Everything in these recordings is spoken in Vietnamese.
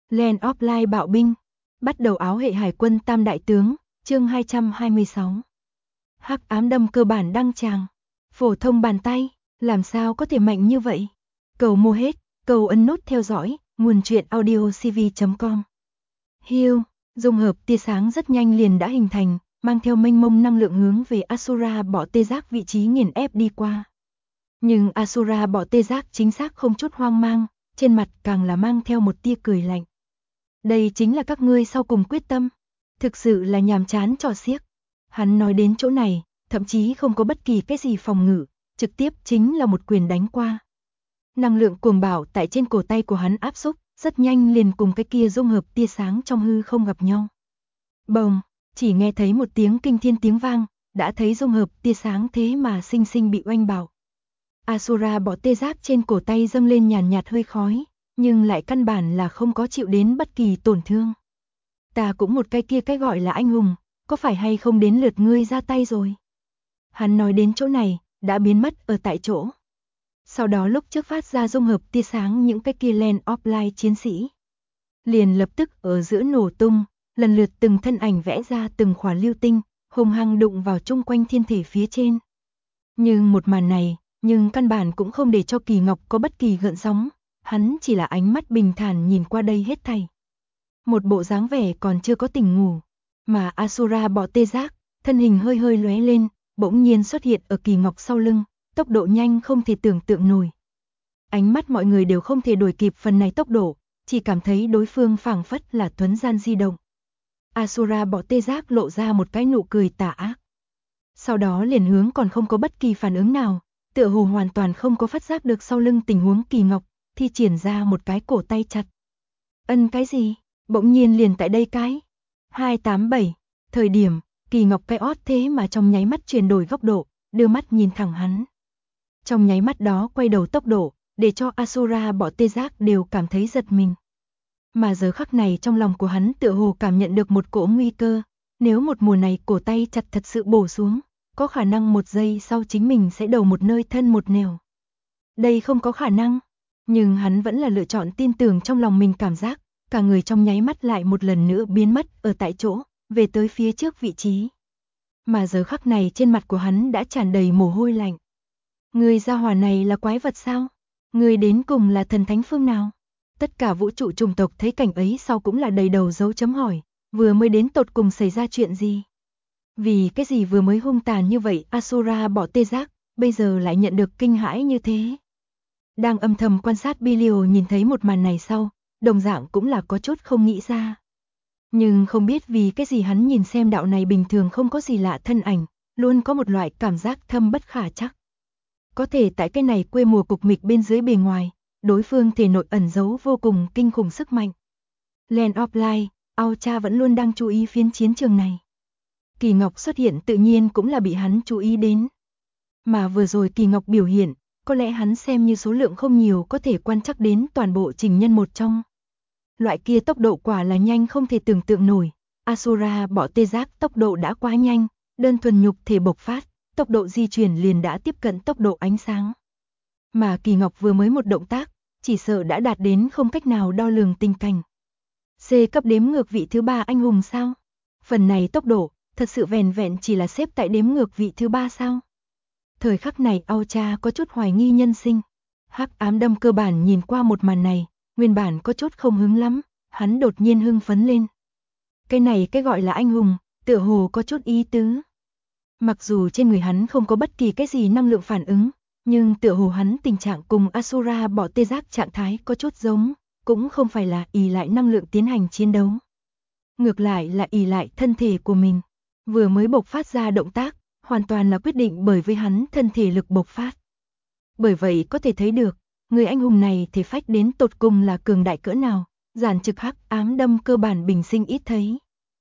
Land of Light bạo binh. Bắt đầu áo hệ hải quân tam đại tướng, chương 226. Hắc ám đâm cơ bản đăng tràng. Phổ thông bàn tay, làm sao có thể mạnh như vậy? Cầu mua hết, cầu ấn nút theo dõi, nguồn truyện audiocv.com. Hiu, dung hợp tia sáng rất nhanh liền đã hình thành, mang theo mênh mông năng lượng hướng về Asura bỏ tê giác vị trí nghiền ép đi qua. Nhưng Asura bỏ tê giác chính xác không chút hoang mang, trên mặt càng là mang theo một tia cười lạnh. Đây chính là các ngươi sau cùng quyết tâm. Thực sự là nhàm chán trò xiếc. Hắn nói đến chỗ này, thậm chí không có bất kỳ cái gì phòng ngự, trực tiếp chính là một quyền đánh qua. Năng lượng cuồng bạo tại trên cổ tay của hắn áp xúc, rất nhanh liền cùng cái kia dung hợp tia sáng trong hư không gặp nhau. Bồng, chỉ nghe thấy một tiếng kinh thiên tiếng vang, đã thấy dung hợp tia sáng thế mà sinh sinh bị oanh bạo. Asura bỏ tê giác trên cổ tay dâng lên nhàn nhạt hơi khói, nhưng lại căn bản là không có chịu đến bất kỳ tổn thương. Ta cũng một cái kia cái gọi là anh hùng, có phải hay không đến lượt ngươi ra tay rồi? Hắn nói đến chỗ này, đã biến mất ở tại chỗ. Sau đó lúc trước phát ra dung hợp tia sáng những cái kia Land of Light chiến sĩ. Liền lập tức ở giữa nổ tung, lần lượt từng thân ảnh vẽ ra từng khỏa lưu tinh, hùng hăng đụng vào chung quanh thiên thể phía trên. Nhưng một màn này, nhưng căn bản cũng không để cho Kỳ Ngọc có bất kỳ gợn sóng, hắn chỉ là ánh mắt bình thản nhìn qua đây hết thảy. Một bộ dáng vẻ còn chưa có tỉnh ngủ, mà Asura bỏ tê giác, thân hình hơi hơi lóe lên, bỗng nhiên xuất hiện ở Kỳ Ngọc sau lưng, tốc độ nhanh không thể tưởng tượng nổi. Ánh mắt mọi người đều không thể đuổi kịp phần này tốc độ, chỉ cảm thấy đối phương phảng phất là thuấn gian di động. Asura bỏ tê giác lộ ra một cái nụ cười tà ác. Sau đó liền hướng còn không có bất kỳ phản ứng nào, tựa hồ hoàn toàn không có phát giác được sau lưng tình huống Kỳ Ngọc, thi triển ra một cái cổ tay chặt. Cái gì? Bỗng nhiên liền tại đây cái 287, thời điểm, Kỳ Ngọc cái ót thế mà trong nháy mắt chuyển đổi góc độ, đưa mắt nhìn thẳng hắn. Trong nháy mắt đó quay đầu tốc độ, để cho Asura bỏ tê giác đều cảm thấy giật mình. Mà giờ khắc này trong lòng của hắn tựa hồ cảm nhận được một cỗ nguy cơ, nếu một mùa này cổ tay chặt thật sự bổ xuống, có khả năng một giây sau chính mình sẽ đầu một nơi thân một nẻo. Đây không có khả năng, nhưng hắn vẫn là lựa chọn tin tưởng trong lòng mình cảm giác, cả người trong nháy mắt lại một lần nữa biến mất ở tại chỗ, về tới phía trước vị trí. Mà giờ khắc này trên mặt của hắn đã tràn đầy mồ hôi lạnh. Người gia hỏa này là quái vật sao? Người đến cùng là thần thánh phương nào? Tất cả vũ trụ chủng tộc thấy cảnh ấy sau cũng là đầy đầu dấu chấm hỏi, vừa mới đến tột cùng xảy ra chuyện gì? Vì cái gì vừa mới hung tàn như vậy Asura bỏ tê giác, bây giờ lại nhận được kinh hãi như thế? Đang âm thầm quan sát Bilio nhìn thấy một màn này sau, đồng dạng cũng là có chút không nghĩ ra. Nhưng không biết vì cái gì hắn nhìn xem đạo này bình thường không có gì lạ thân ảnh, luôn có một loại cảm giác thâm bất khả chắc. Có thể tại cái này quê mùa cục mịch bên dưới bề ngoài, đối phương thể nội ẩn giấu vô cùng kinh khủng sức mạnh. Land of Light, Aucha vẫn luôn đang chú ý phiến chiến trường này. Kỳ Ngọc xuất hiện tự nhiên cũng là bị hắn chú ý đến. Mà vừa rồi Kỳ Ngọc biểu hiện, có lẽ hắn xem như số lượng không nhiều có thể quan trắc đến toàn bộ trình nhân một trong. Loại kia tốc độ quả là nhanh không thể tưởng tượng nổi, Asura bỏ tê giác tốc độ đã quá nhanh, đơn thuần nhục thể bộc phát, tốc độ di chuyển liền đã tiếp cận tốc độ ánh sáng. Mà Kỳ Ngọc vừa mới một động tác, chỉ sợ đã đạt đến không cách nào đo lường tình cảnh. C cấp đếm ngược vị thứ 3 anh hùng sao? Phần này tốc độ, thật sự vẻn vẹn chỉ là xếp tại đếm ngược vị thứ 3 sao? Thời khắc này Aucha có chút hoài nghi nhân sinh. Hắc ám đâm cơ bản nhìn qua một màn này, nguyên bản có chút không hứng lắm, hắn đột nhiên hưng phấn lên. Cái này cái gọi là anh hùng, tựa hồ có chút ý tứ. Mặc dù trên người hắn không có bất kỳ cái gì năng lượng phản ứng, nhưng tựa hồ hắn tình trạng cùng Asura bỏ tê giác trạng thái có chút giống, cũng không phải là ỷ lại năng lượng tiến hành chiến đấu. Ngược lại là ỷ lại thân thể của mình, vừa mới bộc phát ra động tác, hoàn toàn là quyết định bởi với hắn thân thể lực bộc phát. Bởi vậy có thể thấy được, người anh hùng này thể phách đến tột cùng là cường đại cỡ nào, giản trực hắc ám đâm cơ bản bình sinh ít thấy.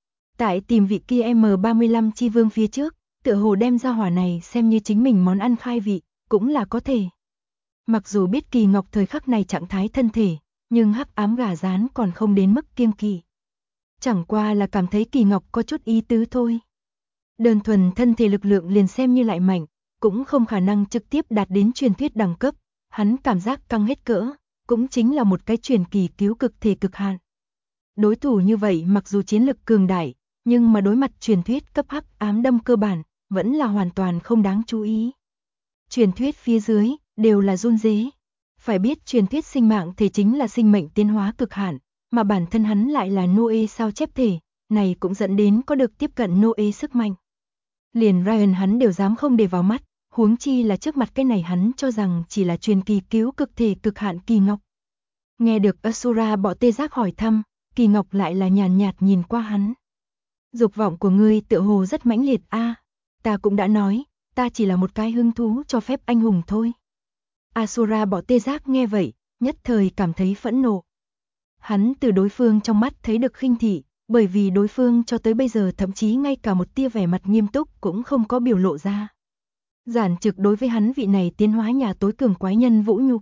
Tại tìm vị kia M35 chi vương phía trước, tựa hồ đem ra hỏa này xem như chính mình món ăn khai vị, cũng là có thể. Mặc dù biết Kỳ Ngọc thời khắc này trạng thái thân thể, nhưng hắc ám gà rán còn không đến mức kiêng kỵ. Chẳng qua là cảm thấy Kỳ Ngọc có chút ý tứ thôi. Đơn thuần thân thể lực lượng liền xem như lại mạnh, cũng không khả năng trực tiếp đạt đến truyền thuyết đẳng cấp, hắn cảm giác căng hết cỡ, cũng chính là một cái truyền kỳ cứu cực thể cực hạn. Đối thủ như vậy mặc dù chiến lực cường đại, nhưng mà đối mặt truyền thuyết cấp hắc ám đâm cơ bản, vẫn là hoàn toàn không đáng chú ý. Truyền thuyết phía dưới, đều là run rế. Phải biết truyền thuyết sinh mạng thể chính là sinh mệnh tiến hóa cực hạn, mà bản thân hắn lại là Noe sao chép thể, này cũng dẫn đến có được tiếp cận Noe sức mạnh. Liền Ryan hắn đều dám không để vào mắt, huống chi là trước mặt cái này hắn cho rằng chỉ là truyền kỳ cứu cực thể cực hạn Kỳ Ngọc. Nghe được Asura bọ tê giác hỏi thăm, Kỳ Ngọc lại là nhàn nhạt nhìn qua hắn. Dục vọng của ngươi tựa hồ rất mãnh liệt a. Ta cũng đã nói, ta chỉ là một cái hứng thú cho phép anh hùng thôi. Asura bọ tê giác nghe vậy, nhất thời cảm thấy phẫn nộ. Hắn từ đối phương trong mắt thấy được khinh thị, bởi vì đối phương cho tới bây giờ thậm chí ngay cả một tia vẻ mặt nghiêm túc cũng không có biểu lộ ra. Giản trực đối với hắn vị này tiến hóa nhà tối cường quái nhân vũ nhục.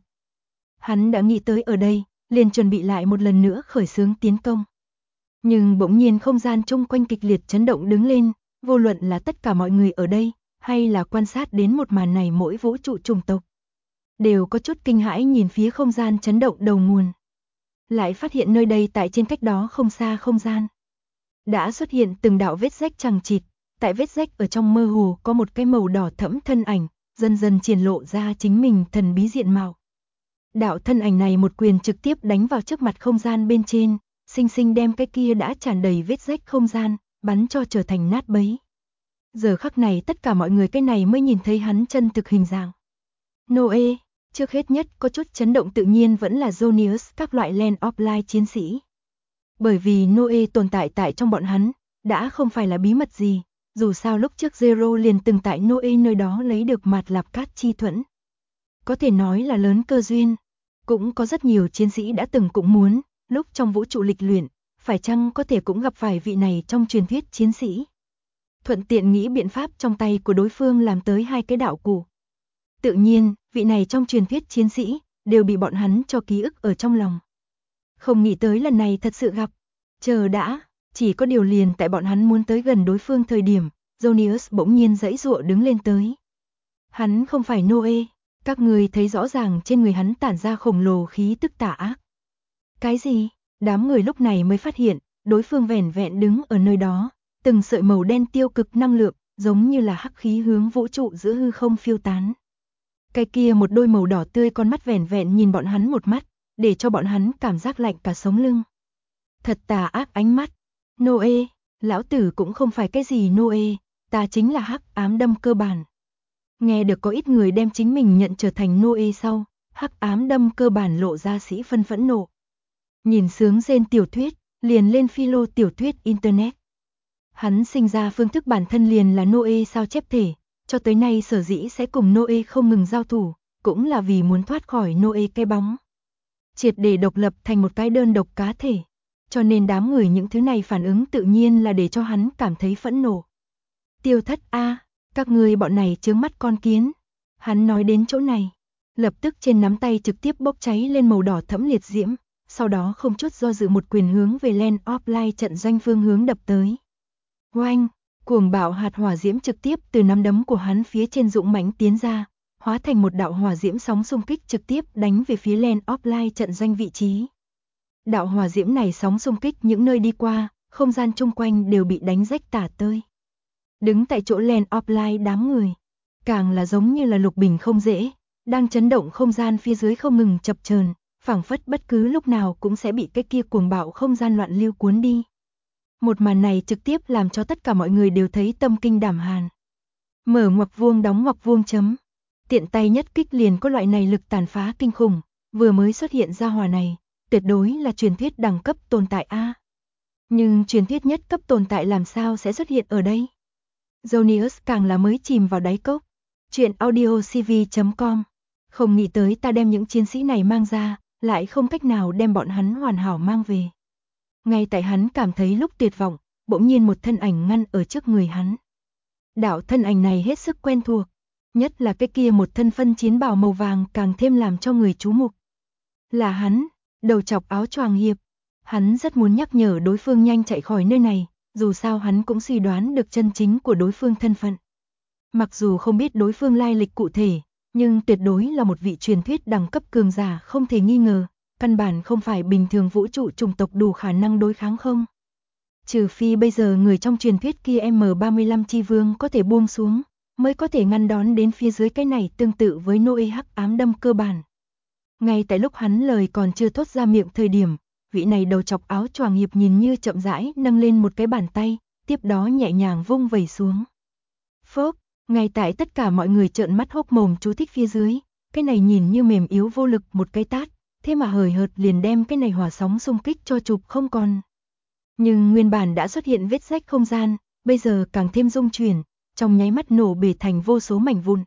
Hắn đã nghĩ tới ở đây, liền chuẩn bị lại một lần nữa khởi xướng tiến công. Nhưng bỗng nhiên không gian chung quanh kịch liệt chấn động đứng lên, vô luận là tất cả mọi người ở đây, hay là quan sát đến một màn này mỗi vũ trụ chủng tộc, đều có chút kinh hãi nhìn phía không gian chấn động đầu nguồn. Lại phát hiện nơi đây tại trên cách đó không xa không gian đã xuất hiện từng đạo vết rách chằng chịt, tại vết rách ở trong mơ hồ có một cái màu đỏ thẫm thân ảnh, dần dần triển lộ ra chính mình thần bí diện mạo. Đạo thân ảnh này một quyền trực tiếp đánh vào trước mặt không gian bên trên, sinh sinh đem cái kia đã tràn đầy vết rách không gian, bắn cho trở thành nát bấy. Giờ khắc này tất cả mọi người cái này mới nhìn thấy hắn chân thực hình dạng. Noe, trước hết nhất có chút chấn động tự nhiên vẫn là Jonius các loại Land of Light chiến sĩ. Bởi vì Noe tồn tại tại trong bọn hắn, đã không phải là bí mật gì, dù sao lúc trước Zero liền từng tại Noe nơi đó lấy được mạt lạp cát chi thuẫn. Có thể nói là lớn cơ duyên, cũng có rất nhiều chiến sĩ đã từng cũng muốn, lúc trong vũ trụ lịch luyện, phải chăng có thể cũng gặp phải vị này trong truyền thuyết chiến sĩ. Thuận tiện nghĩ biện pháp trong tay của đối phương làm tới 2 cái đạo cụ. Tự nhiên, vị này trong truyền thuyết chiến sĩ, đều bị bọn hắn cho ký ức ở trong lòng. Không nghĩ tới lần này thật sự gặp. Chờ đã, chỉ có điều liền tại bọn hắn muốn tới gần đối phương thời điểm, Jonius bỗng nhiên giãy giụa đứng lên tới. Hắn không phải Noe, các người thấy rõ ràng trên người hắn tản ra khổng lồ khí tức tà ác. Cái gì? Đám người lúc này mới phát hiện, đối phương vẻn vẹn đứng ở nơi đó, từng sợi màu đen tiêu cực năng lượng, giống như là hắc khí hướng vũ trụ giữa hư không phiêu tán. Cái kia một đôi màu đỏ tươi con mắt vẻn vẹn nhìn bọn hắn một mắt, để cho bọn hắn cảm giác lạnh cả sống lưng. Thật tà ác ánh mắt. Noe, lão tử cũng không phải cái gì Noe, ta chính là hắc ám đâm cơ bản. Nghe được có ít người đem chính mình nhận trở thành Noe sau, hắc ám đâm cơ bản lộ ra sĩ phân phẫn nộ. Nhìn sướng rên tiểu thuyết, liền lên philo tiểu thuyết internet. Hắn sinh ra phương thức bản thân liền là Noe sao chép thể, cho tới nay sở dĩ sẽ cùng Noe không ngừng giao thủ, cũng là vì muốn thoát khỏi Noe cái bóng. Triệt để độc lập thành một cái đơn độc cá thể. Cho nên đám người những thứ này phản ứng tự nhiên là để cho hắn cảm thấy phẫn nộ. Tiêu Thất a, các ngươi bọn này chướng mắt con kiến. Hắn nói đến chỗ này, lập tức trên nắm tay trực tiếp bốc cháy lên màu đỏ thẫm liệt diễm, sau đó không chút do dự một quyền hướng về Land of Light trận doanh phương hướng đập tới. Oanh, cuồng bạo hạt hỏa diễm trực tiếp từ nắm đấm của hắn phía trên dũng mãnh tiến ra, hóa thành một đạo hỏa diễm sóng xung kích trực tiếp đánh về phía Land of Light trận doanh vị trí. Đạo hỏa diễm này sóng xung kích những nơi đi qua, không gian chung quanh đều bị đánh rách tả tơi. Đứng tại chỗ Land of Light đám người, càng là giống như là lục bình không dễ, đang chấn động không gian phía dưới không ngừng chập chờn, phảng phất bất cứ lúc nào cũng sẽ bị cái kia cuồng bạo không gian loạn lưu cuốn đi. Một màn này trực tiếp làm cho tất cả mọi người đều thấy tâm kinh đảm hàn. Mở ngoặc vuông đóng ngoặc vuông chấm. Tiện tay nhất kích liền có loại này lực tàn phá kinh khủng, vừa mới xuất hiện ra hỏa này, tuyệt đối là truyền thuyết đẳng cấp tồn tại a. Nhưng truyền thuyết nhất cấp tồn tại làm sao sẽ xuất hiện ở đây? Jonius càng là mới chìm vào đáy cốc. Chuyện audiocv.com. Không nghĩ tới ta đem những chiến sĩ này mang ra, lại không cách nào đem bọn hắn hoàn hảo mang về. Ngay tại hắn cảm thấy lúc tuyệt vọng, bỗng nhiên một thân ảnh ngăn ở trước người hắn. Đạo thân ảnh này hết sức quen thuộc, nhất là cái kia một thân phân chiến bào màu vàng càng thêm làm cho người chú mục. Là hắn, đầu chọc áo choàng hiệp. Hắn rất muốn nhắc nhở đối phương nhanh chạy khỏi nơi này, dù sao hắn cũng suy đoán được chân chính của đối phương thân phận. Mặc dù không biết đối phương lai lịch cụ thể, nhưng tuyệt đối là một vị truyền thuyết đẳng cấp cường giả không thể nghi ngờ, căn bản không phải bình thường vũ trụ chủng tộc đủ khả năng đối kháng không. Trừ phi bây giờ người trong truyền thuyết kia M35 chi vương có thể buông xuống, mới có thể ngăn đón đến phía dưới cái này tương tự với Noe hắc ám đâm cơ bản. Ngay tại lúc hắn lời còn chưa thốt ra miệng thời điểm, vị này đầu chọc áo choàng hiệp nhìn như chậm rãi nâng lên một cái bàn tay, tiếp đó nhẹ nhàng vung vẩy xuống. Phốc, ngay tại tất cả mọi người trợn mắt hốc mồm chú thích phía dưới, cái này nhìn như mềm yếu vô lực một cái tát, thế mà hời hợt liền đem cái này hỏa sóng xung kích cho chụp không còn. Nhưng nguyên bản đã xuất hiện vết rách không gian, bây giờ càng thêm rung chuyển, trong nháy mắt nổ bể thành vô số mảnh vụn.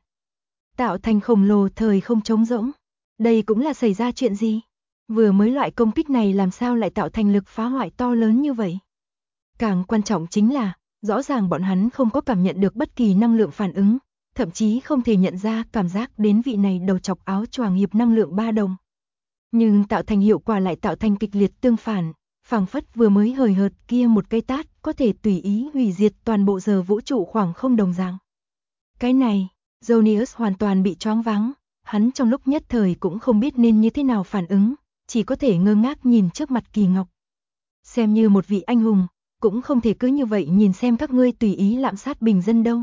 Tạo thành khổng lồ thời không trống rỗng. Đây cũng là xảy ra chuyện gì? Vừa mới loại công kích này làm sao lại tạo thành lực phá hoại to lớn như vậy? Càng quan trọng chính là, rõ ràng bọn hắn không có cảm nhận được bất kỳ năng lượng phản ứng, thậm chí không thể nhận ra cảm giác đến vị này đầu chọc áo choàng hiệp năng lượng ba đồng. Nhưng tạo thành hiệu quả lại tạo thành kịch liệt tương phản, phảng phất vừa mới hời hợt kia một cây tát có thể tùy ý hủy diệt toàn bộ giờ vũ trụ khoảng không đồng dạng. Cái này, Jonius hoàn toàn bị choáng váng, hắn trong lúc nhất thời cũng không biết nên như thế nào phản ứng, chỉ có thể ngơ ngác nhìn trước mặt Kỳ Ngọc. Xem như một vị anh hùng, cũng không thể cứ như vậy nhìn xem các ngươi tùy ý lạm sát bình dân đâu.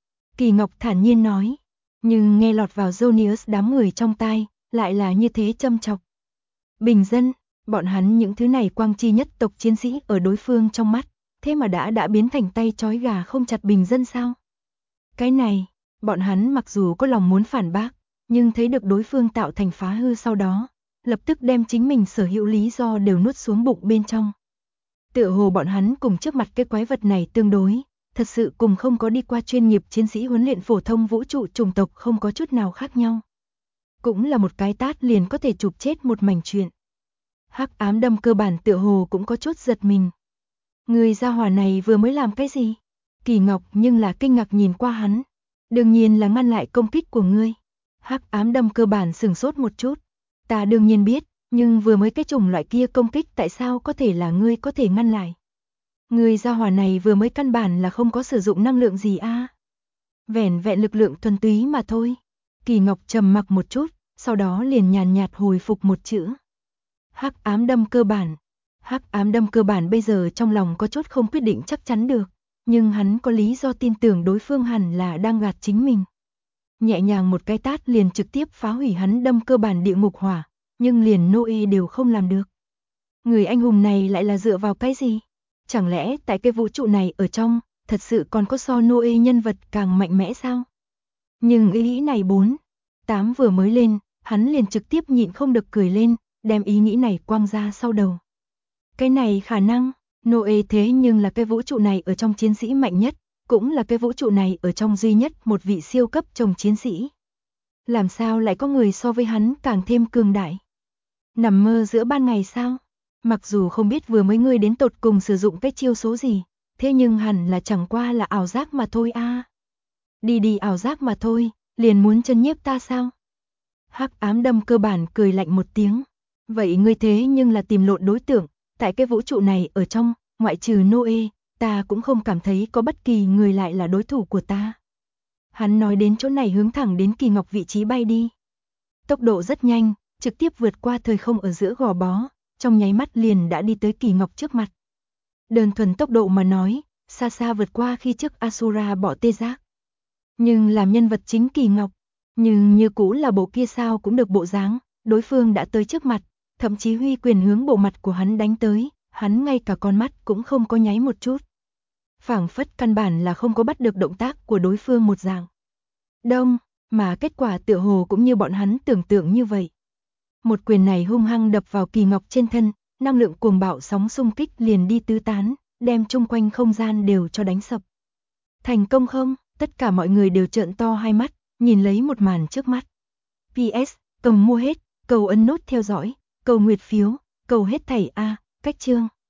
Kỳ Ngọc thản nhiên nói, nhưng nghe lọt vào Jonius đám người trong tai, lại là như thế châm chọc. Bình dân, bọn hắn những thứ này quang chi nhất tộc chiến sĩ ở đối phương trong mắt, thế mà đã biến thành tay trói gà không chặt bình dân sao? Cái này, bọn hắn mặc dù có lòng muốn phản bác, nhưng thấy được đối phương tạo thành phá hư sau đó, lập tức đem chính mình sở hữu lý do đều nuốt xuống bụng bên trong. Tựa hồ bọn hắn cùng trước mặt cái quái vật này tương đối, thật sự cùng không có đi qua chuyên nghiệp chiến sĩ huấn luyện phổ thông vũ trụ chủng tộc không có chút nào khác nhau. Cũng là một cái tát liền có thể chụp chết một mảnh chuyện. Hắc ám đâm cơ bản tựa hồ cũng có chút giật mình. Người gia hỏa này vừa mới làm cái gì? Kỳ Ngọc nhưng là kinh ngạc nhìn qua hắn. Đương nhiên là ngăn lại công kích của ngươi. Hắc ám đâm cơ bản sửng sốt một chút. Ta đương nhiên biết, nhưng vừa mới cái chủng loại kia công kích tại sao có thể là ngươi có thể ngăn lại? Người gia hỏa này vừa mới căn bản là không có sử dụng năng lượng gì a. Vẻn vẹn lực lượng thuần túy mà thôi. Kỳ Ngọc trầm mặc một chút, sau đó liền nhàn nhạt hồi phục một chữ. Hắc ám đâm cơ bản. Hắc ám đâm cơ bản bây giờ trong lòng có chút không quyết định chắc chắn được, nhưng hắn có lý do tin tưởng đối phương hẳn là đang gạt chính mình. Nhẹ nhàng một cái tát liền trực tiếp phá hủy hắn đâm cơ bản địa ngục hỏa, nhưng liền Noe đều không làm được. Người anh hùng này lại là dựa vào cái gì? Chẳng lẽ tại cái vũ trụ này ở trong, thật sự còn có so Noe nhân vật càng mạnh mẽ sao? Nhưng ý nghĩ này 4-8 vừa mới lên, hắn liền trực tiếp nhịn không được cười lên, đem ý nghĩ này quăng ra sau đầu. Cái này khả năng, Noe thế nhưng là cái vũ trụ này ở trong chiến sĩ mạnh nhất, cũng là cái vũ trụ này ở trong duy nhất một vị siêu cấp chồng chiến sĩ. Làm sao lại có người so với hắn càng thêm cường đại? Nằm mơ giữa ban ngày sao? Mặc dù không biết vừa mới ngươi đến tột cùng sử dụng cái chiêu số gì, thế nhưng hẳn là chẳng qua là ảo giác mà thôi a. Đi ảo giác mà thôi, liền muốn chân nhiếp ta sao? Hắc ám đâm cơ bản cười lạnh một tiếng. Vậy ngươi thế nhưng là tìm lộn đối tượng, tại cái vũ trụ này ở trong, ngoại trừ Noe, ta cũng không cảm thấy có bất kỳ người lại là đối thủ của ta. Hắn nói đến chỗ này hướng thẳng đến Kỳ Ngọc vị trí bay đi. Tốc độ rất nhanh, trực tiếp vượt qua thời không ở giữa gò bó, trong nháy mắt liền đã đi tới Kỳ Ngọc trước mặt. Đơn thuần tốc độ mà nói, xa xa vượt qua khi trước Asura bỏ tê giác. Nhưng làm nhân vật chính Kỳ Ngọc, nhưng như cũ là bộ kia sao cũng được bộ dáng, đối phương đã tới trước mặt, thậm chí huy quyền hướng bộ mặt của hắn đánh tới, hắn ngay cả con mắt cũng không có nháy một chút. Phảng phất căn bản là không có bắt được động tác của đối phương một dạng. Đông, mà kết quả tựa hồ cũng như bọn hắn tưởng tượng như vậy. Một quyền này hung hăng đập vào Kỳ Ngọc trên thân, năng lượng cuồng bạo sóng xung kích liền đi tứ tán, đem chung quanh không gian đều cho đánh sập. Thành công không? Tất cả mọi người đều trợn to hai mắt, nhìn lấy một màn trước mắt. PS, cầm mua hết, cầu ấn nút theo dõi, cầu nguyệt phiếu, cầu hết thảy a, cách chương.